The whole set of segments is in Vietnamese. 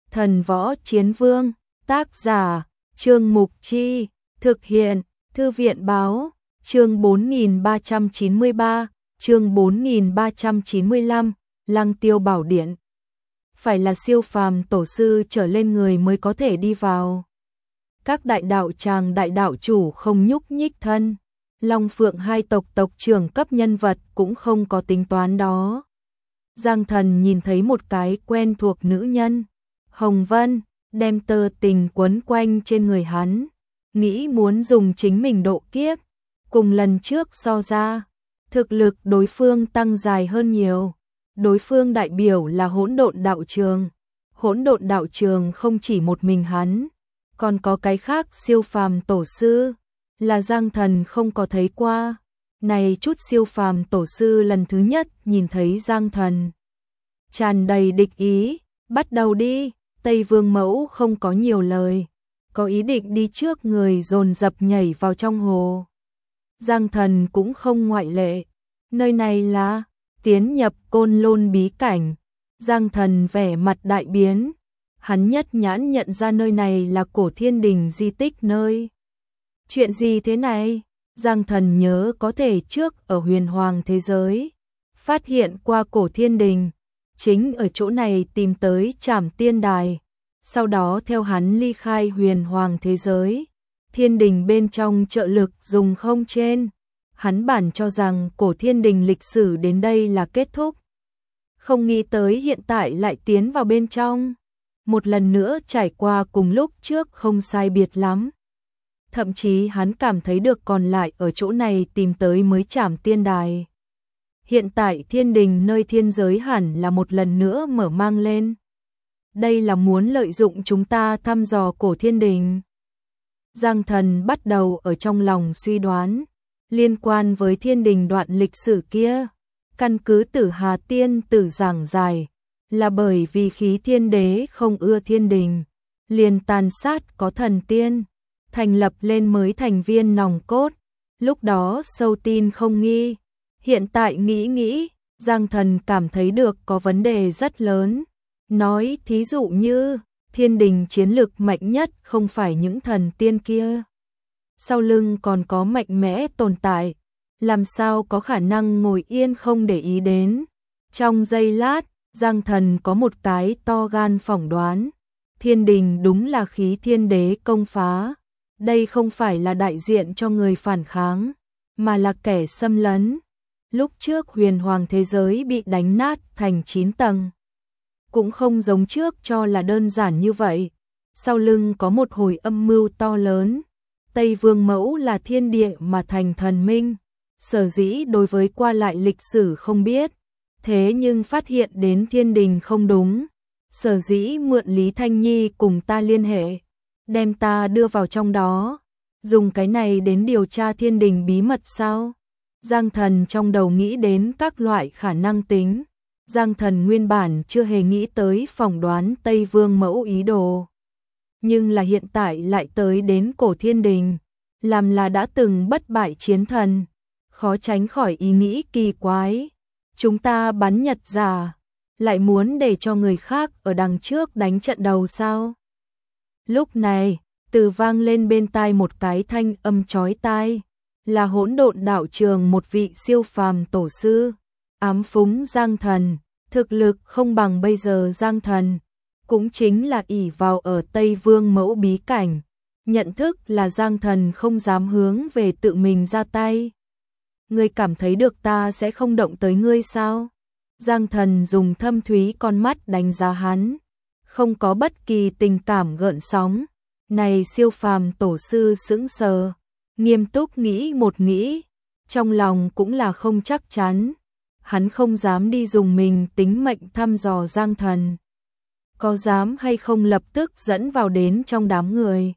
Thần Võ Chiến Vương, tác giả, Trương Mục Chi, thực hiện, Thư viện Báo, chương 4393, chương 4395, Lăng Tiêu Bảo Điện. Phải là siêu phàm tổ sư trở lên người mới có thể đi vào. Các đại đạo tràng đại đạo chủ không nhúc nhích thân. Long Phượng hai tộc tộc trưởng cấp nhân vật cũng không có tính toán đó. Giang Thần nhìn thấy một cái quen thuộc nữ nhân, Hồng Vân, đem tơ tình quấn quanh trên người hắn, nghĩ muốn dùng chính mình độ kiếp, cùng lần trước so ra, thực lực đối phương tăng dài hơn nhiều. Đối phương đại biểu là Hỗn Độn Đạo Trường. Hỗn Độn Đạo Trường không chỉ một mình hắn, còn có cái khác siêu phàm tổ sư, là Giang Thần không có thấy qua. Này chút siêu phàm tổ sư lần thứ nhất nhìn thấy Giang Thần, tràn đầy địch ý, bắt đầu đi. Tây Vương Mẫu không có nhiều lời, có ý định đi trước người dồn dập nhảy vào trong hồ. Giang Thần cũng không ngoại lệ, nơi này là tiến nhập Côn Lôn bí cảnh. Giang Thần vẻ mặt đại biến, hắn nhất nhãn nhận ra nơi này là Cổ Thiên Đình di tích nơi. Chuyện gì thế này? Giang Thần nhớ có thể trước ở Huyền Hoàng thế giới phát hiện qua Cổ Thiên Đình, chính ở chỗ này tìm tới Trảm Tiên Đài, sau đó theo hắn ly khai Huyền Hoàng thế giới, Thiên Đình bên trong trợ lực dùng không trên. Hắn bản cho rằng Cổ Thiên Đình lịch sử đến đây là kết thúc, không nghĩ tới hiện tại lại tiến vào bên trong, một lần nữa trải qua cùng lúc trước không sai biệt lắm. Thậm chí hắn cảm thấy được còn lại ở chỗ này tìm tới mới Trảm Tiên Đài. Hiện tại Thiên Đình nơi thiên giới hẳn là một lần nữa mở mang lên. Đây là muốn lợi dụng chúng ta thăm dò Cổ Thiên Đình. Giang Thần bắt đầu ở trong lòng suy đoán, liên quan với Thiên Đình đoạn lịch sử kia, căn cứ Tử Hà Tiên Tử giảng giải, là bởi vì khí thiên đế không ưa Thiên Đình, liền tàn sát có thần tiên, thành lập lên mới thành viên nòng cốt, lúc đó sâu tin không nghi. Hiện tại nghĩ, Giang Thần cảm thấy được có vấn đề rất lớn. Nói thí dụ như, Thiên Đình chiến lực mạnh nhất không phải những thần tiên kia. Sau lưng còn có mạnh mẽ tồn tại, làm sao có khả năng ngồi yên không để ý đến. Trong giây lát, Giang Thần có một cái to gan phỏng đoán. Thiên Đình đúng là khí thiên đế công phá. Đây không phải là đại diện cho người phản kháng, mà là kẻ xâm lấn. Lúc trước Huyền Hoàng thế giới bị đánh nát thành 9 tầng. Cũng không giống trước cho là đơn giản như vậy. Sau lưng có một hồi âm mưu to lớn. Tây Vương Mẫu là thiên địa mà thành thần minh. Sở dĩ đối với qua lại lịch sử không biết. Thế nhưng phát hiện đến Thiên Đình không đúng. Sở dĩ mượn Lý Thanh Nhi cùng ta liên hệ, đem ta đưa vào trong đó. Dùng cái này đến điều tra Thiên Đình bí mật sao? Giang Thần trong đầu nghĩ đến các loại khả năng tính. Giang Thần nguyên bản chưa hề nghĩ tới phỏng đoán Tây Vương Mẫu ý đồ. Nhưng là hiện tại lại tới đến Cổ Thiên Đình, làm là đã từng bất bại chiến thần. Khó tránh khỏi ý nghĩ kỳ quái. Chúng ta bắn Nhật giả, lại muốn để cho người khác ở đằng trước đánh trận đầu sao? Lúc này, từ vang lên bên tai một cái thanh âm chói tai, là Hỗn Độn Đạo Trường một vị siêu phàm tổ sư, ám phúng Giang Thần, thực lực không bằng bây giờ Giang Thần, cũng chính là ỷ vào ở Tây Vương Mẫu bí cảnh, nhận thức là Giang Thần không dám hướng về tự mình ra tay. Ngươi cảm thấy được ta sẽ không động tới ngươi sao? Giang Thần dùng thâm thúy con mắt đánh giá hắn, không có bất kỳ tình cảm gợn sóng. Này siêu phàm tổ sư sững sờ, nghiêm túc nghĩ một nghĩ, trong lòng cũng là không chắc chắn. Hắn không dám đi dùng mình tính mệnh thăm dò Giang Thần. Có dám hay không lập tức dẫn vào đến trong đám người.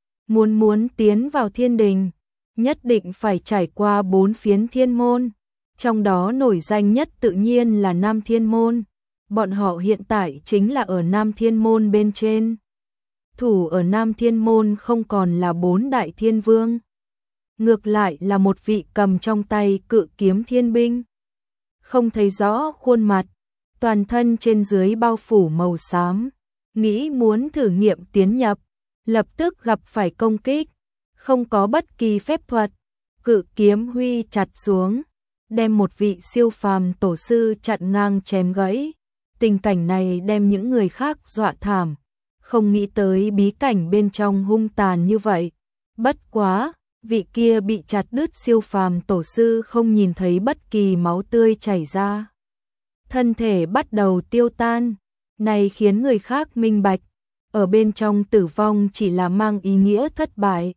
Muốn tiến vào Thiên Đình, nhất định phải trải qua 4 phiến thiên môn. Trong đó nổi danh nhất tự nhiên là Nam Thiên Môn. Bọn họ hiện tại chính là ở Nam Thiên Môn bên trên. Thủ ở Nam Thiên Môn không còn là 4 đại thiên vương. Ngược lại là một vị cầm trong tay cự kiếm thiên binh. Không thấy rõ khuôn mặt, toàn thân trên dưới bao phủ màu xám, nghĩ muốn thử nghiệm tiến nhập, lập tức gặp phải công kích, không có bất kỳ phép thuật, cự kiếm huy chặt xuống, đem một vị siêu phàm tổ sư chặn ngang chém gãy. Tình cảnh này đem những người khác dọa thảm, không nghĩ tới bí cảnh bên trong hung tàn như vậy. Bất quá, vị kia bị chặt đứt siêu phàm tổ sư không nhìn thấy bất kỳ máu tươi chảy ra. Thân thể bắt đầu tiêu tan, này khiến người khác minh bạch, ở bên trong tử vong chỉ là mang ý nghĩa thất bại,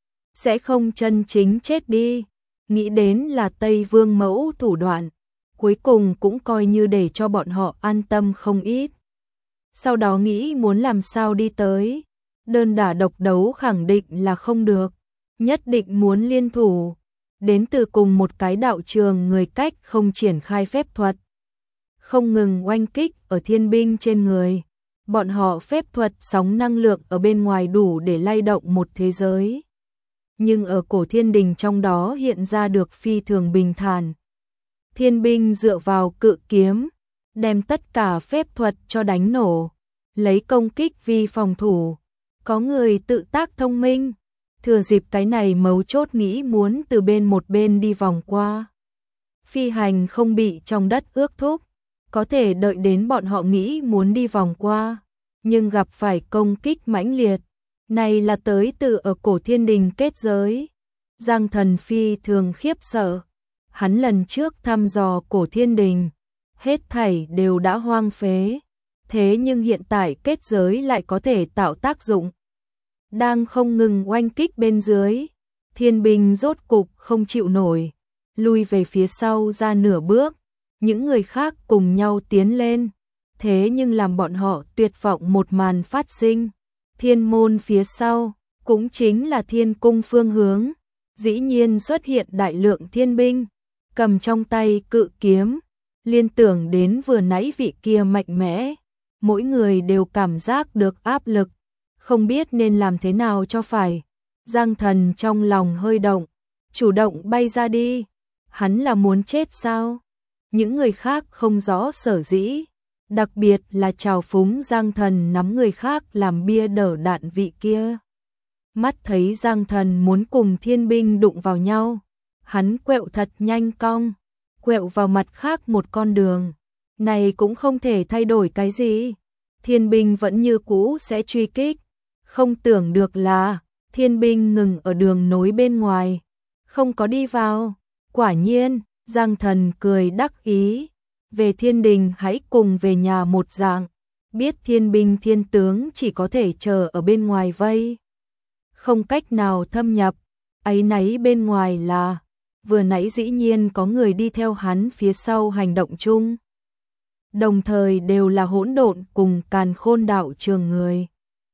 sẽ không chân chính chết đi. Nghĩ đến là Tây Vương Mẫu thủ đoạn, cuối cùng cũng coi như để cho bọn họ an tâm không ít. Sau đó nghĩ muốn làm sao đi tới, đơn đả độc đấu khẳng định là không được, nhất định muốn liên thủ, đến từ cùng một cái đạo trường người cách không triển khai phép thuật, không ngừng oanh kích ở thiên binh trên người. Bọn họ phép thuật sóng năng lượng ở bên ngoài đủ để lay động một thế giới, nhưng ở cổ thiên đình trong đó hiện ra được phi thường bình thản. Thiên binh dựa vào cự kiếm, đem tất cả phép thuật cho đánh nổ, lấy công kích vi phòng thủ. Có người tự tác thông minh, thừa dịp cái này mấu chốt nghĩ muốn từ một bên đi vòng qua. Phi hành không bị trong đất ước thúc, có thể đợi đến bọn họ nghĩ muốn đi vòng qua, nhưng gặp phải công kích mãnh liệt. Này là tới từ ở cổ thiên đình kết giới. Giang Thần phi thường khiếp sợ. Hắn lần trước thăm dò cổ thiên đình, hết thảy đều đã hoang phế. Thế nhưng hiện tại kết giới lại có thể tạo tác dụng. Đang không ngừng oanh kích bên dưới, thiên binh rốt cục không chịu nổi, lui về phía sau ra nửa bước. Những người khác cùng nhau tiến lên, thế nhưng làm bọn họ tuyệt vọng một màn phát sinh. Thiên môn phía sau, cũng chính là thiên cung phương hướng, dĩ nhiên xuất hiện đại lượng thiên binh, cầm trong tay cự kiếm, liên tưởng đến vừa nãy vị kia mạnh mẽ, mỗi người đều cảm giác được áp lực, không biết nên làm thế nào cho phải. Giang Thần trong lòng hơi động, chủ động bay ra đi, hắn là muốn chết sao? Những người khác không rõ sở dĩ, đặc biệt là trào phúng Giang Thần nắm người khác làm bia đỡ đạn vị kia. Mắt thấy Giang Thần muốn cùng thiên binh đụng vào nhau, hắn quẹo thật nhanh cong, quẹo vào mặt khác một con đường. Này cũng không thể thay đổi cái gì, thiên binh vẫn như cũ sẽ truy kích. Không tưởng được là thiên binh ngừng ở đường nối bên ngoài, không có đi vào. Quả nhiên, Giang Thần cười đắc ý, về thiên đình hãy cùng về nhà một dạng, biết thiên binh thiên tướng chỉ có thể chờ ở bên ngoài vây, không cách nào thâm nhập. Áy náy bên ngoài là, vừa nãy dĩ nhiên có người đi theo hắn phía sau hành động chung. Đồng thời đều là hỗn độn cùng Càn Khôn đạo trường người.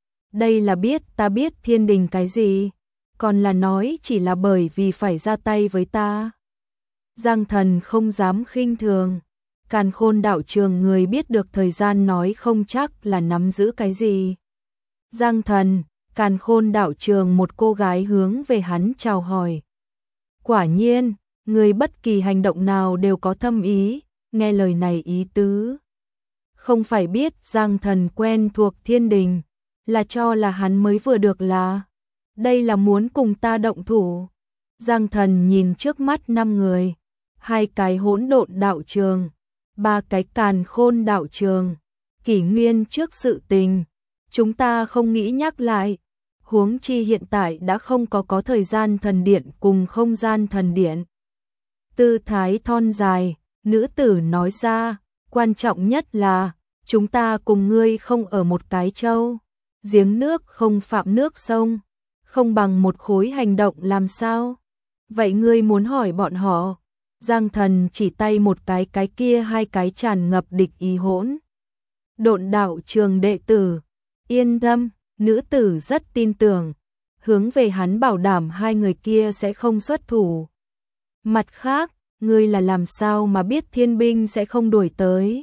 Đây là biết ta biết thiên đình cái gì, còn là nói chỉ là bởi vì phải ra tay với ta. Giang Thần không dám khinh thường, Càn Khôn đạo trường người biết được thời gian nói không chắc là nắm giữ cái gì. Giang Thần, Càn Khôn đạo trường một cô gái hướng về hắn chào hỏi. Quả nhiên, người bất kỳ hành động nào đều có thâm ý, nghe lời này ý tứ. Không phải biết Giang Thần quen thuộc thiên đình, là cho là hắn mới vừa được là. Đây là muốn cùng ta động thủ. Giang Thần nhìn trước mắt 5 người, 2 cái hỗn độn đạo trường, 3 cái Càn Khôn đạo trường. Kỷ nguyên trước sự tình, chúng ta không nghĩ nhắc lại. Huống chi hiện tại đã không có thời gian thần điện cùng không gian thần điện. Tư thái thon dài, nữ tử nói ra, quan trọng nhất là, chúng ta cùng ngươi không ở một cái châu. Giếng nước không phạm nước sông, không bằng một khối hành động làm sao? Vậy ngươi muốn hỏi bọn họ? Giang Thần chỉ tay một cái kia 2 cái tràn ngập địch ý hỗn độn đạo trường đệ tử. Yên tâm, nữ tử rất tin tưởng, hướng về hắn bảo đảm 2 người kia sẽ không xuất thủ. Mặt khác, ngươi là làm sao mà biết thiên binh sẽ không đuổi tới?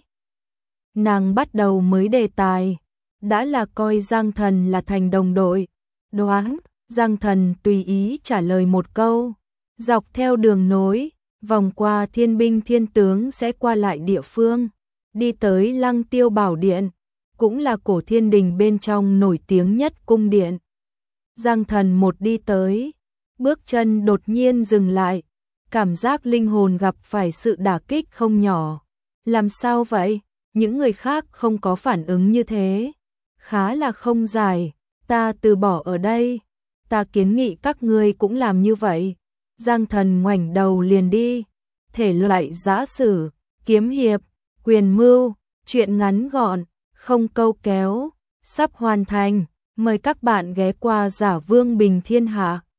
Nàng bắt đầu mới đề tài, đã là coi Giang Thần là thành đồng đội. Đoán, Giang Thần tùy ý trả lời một câu, dọc theo đường nối, vòng qua thiên binh thiên tướng sẽ qua lại địa phương, đi tới Lăng Tiêu Bảo Điện. cũng là cổ thiên đình bên trong nổi tiếng nhất cung điện. Giang Thần một đi tới, bước chân đột nhiên dừng lại, cảm giác linh hồn gặp phải sự đả kích không nhỏ. Làm sao vậy? Những người khác không có phản ứng như thế. Khá là không giải, ta từ bỏ ở đây. Ta kiến nghị các ngươi cũng làm như vậy. Giang Thần ngoảnh đầu liền đi. Thể loại giã sử, kiếm hiệp, quyền mưu, truyện ngắn gọn, không câu kéo, sắp hoàn thành. Mời các bạn ghé qua Giả Vương Bình Thiên Hạ.